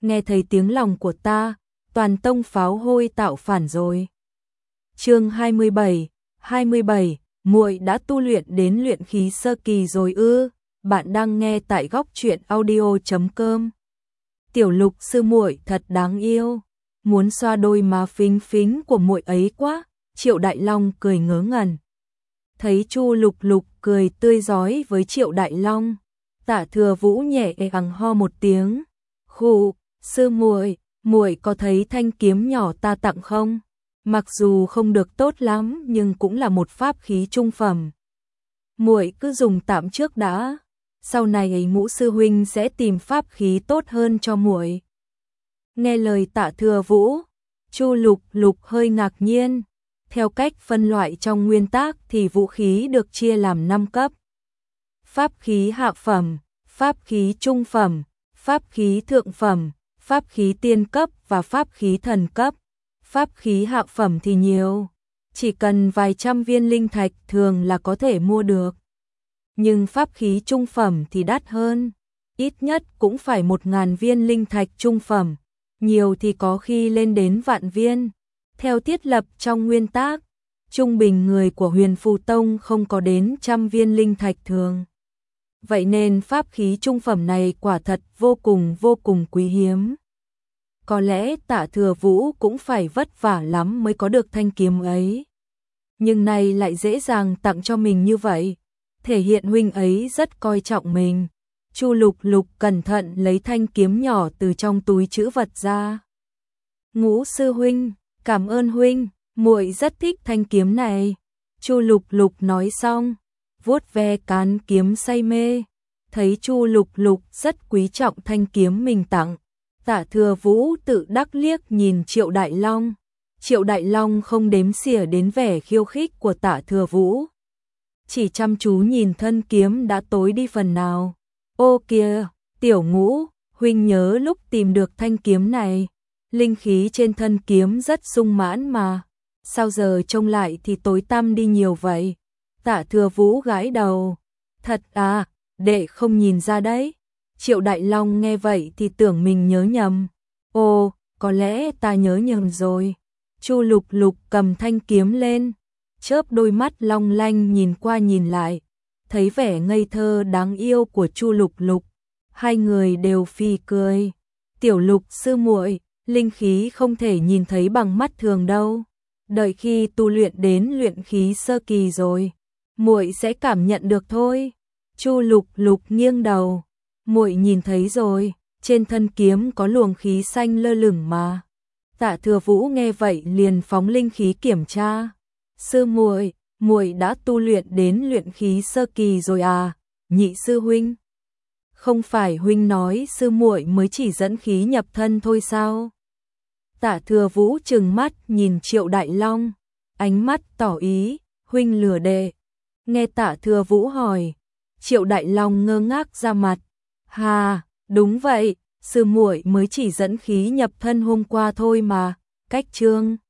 nghe thấy tiếng lòng của ta, toàn tông pháo hôi tạo phản rồi. Chương 27, muội đã tu luyện đến luyện khí sơ kỳ rồi ư? Bạn đang nghe tại Góc Truyện Audio.com. Tiểu Lục sư muội thật đáng yêu, muốn xoa đôi má phính phính của muội ấy quá. Triệu Đại Long cười ngớ ngẩn. Thấy Chu Lục Lục cười tươi rói với Triệu Đại Long, Tạ Thừa Vũ nhẹ ằng ho một tiếng. Khụ, sư muội, muội có thấy thanh kiếm nhỏ ta tặng không? Mặc dù không được tốt lắm nhưng cũng là một pháp khí trung phẩm. Muội cứ dùng tạm trước đã, sau này Ngũ sư huynh sẽ tìm pháp khí tốt hơn cho muội. Nghe lời Tạ Thừa Vũ, Chu Lục Lục hơi ngạc nhiên. Theo cách phân loại trong nguyên tắc thì vũ khí được chia làm 5 cấp. Pháp khí hạ phẩm, pháp khí trung phẩm, pháp khí thượng phẩm, pháp khí tiên cấp và pháp khí thần cấp. Pháp khí hạ phẩm thì nhiều, chỉ cần vài trăm viên linh thạch thường là có thể mua được. Nhưng pháp khí trung phẩm thì đắt hơn, ít nhất cũng phải 1000 viên linh thạch trung phẩm, nhiều thì có khi lên đến vạn viên. Theo thiết lập trong nguyên tắc, trung bình người của Huyền Phù Tông không có đến 100 viên linh thạch thường. Vậy nên pháp khí trung phẩm này quả thật vô cùng quý hiếm. Có lẽ Tạ Thừa Vũ cũng phải vất vả lắm mới có được thanh kiếm ấy. Nhưng này lại dễ dàng tặng cho mình như vậy, thể hiện huynh ấy rất coi trọng mình. Chu Lục Lục cẩn thận lấy thanh kiếm nhỏ từ trong túi trữ vật ra. Ngũ sư huynh, cảm ơn huynh, muội rất thích thanh kiếm này. Chu Lục Lục nói xong, vuốt ve cán kiếm say mê. Thấy Chu Lục Lục rất quý trọng thanh kiếm mình tặng, Tạ Thừa Vũ tự đắc liếc nhìn Triệu Đại Long. Triệu Đại Long không đếm xỉa đến vẻ khiêu khích của Tạ Thừa Vũ, chỉ chăm chú nhìn thân kiếm đã tối đi phần nào. Ô kìa, Tiểu Ngũ, huynh nhớ lúc tìm được thanh kiếm này, linh khí trên thân kiếm rất sung mãn mà, sao giờ trông lại thì tối tăm đi nhiều vậy? Tạ Thừa Vũ gãi đầu. Thật à, đệ không nhìn ra đấy. Triệu Đại Long nghe vậy thì tưởng mình nhớ nhầm. Ồ, có lẽ ta nhớ nhầm rồi. Chu Lục Lục cầm thanh kiếm lên, chớp đôi mắt long lanh nhìn qua nhìn lại, thấy vẻ ngây thơ đáng yêu của Chu Lục Lục, hai người đều phì cười. Tiểu Lục sư muội, linh khí không thể nhìn thấy bằng mắt thường đâu. Đợi khi tu luyện đến luyện khí sơ kỳ rồi, muội sẽ cảm nhận được thôi. Chu Lục Lục nghiêng đầu. Muội nhìn thấy rồi, trên thân kiếm có luồng khí xanh lơ lửng mà. Tạ Thừa Vũ nghe vậy liền phóng linh khí kiểm tra. Sư muội, muội đã tu luyện đến luyện khí sơ kỳ rồi à? Nhị sư huynh, không phải huynh nói sư muội mới chỉ dẫn khí nhập thân thôi sao? Tạ Thừa Vũ trừng mắt nhìn Triệu Đại Long, ánh mắt tỏ ý, huynh lừa đệ. Nghe Tạ Thừa Vũ hỏi, Triệu Đại Long ngơ ngác ra mặt. Hà, đúng vậy, sư muội mới chỉ dẫn khí nhập thân hôm qua thôi mà, cách chương.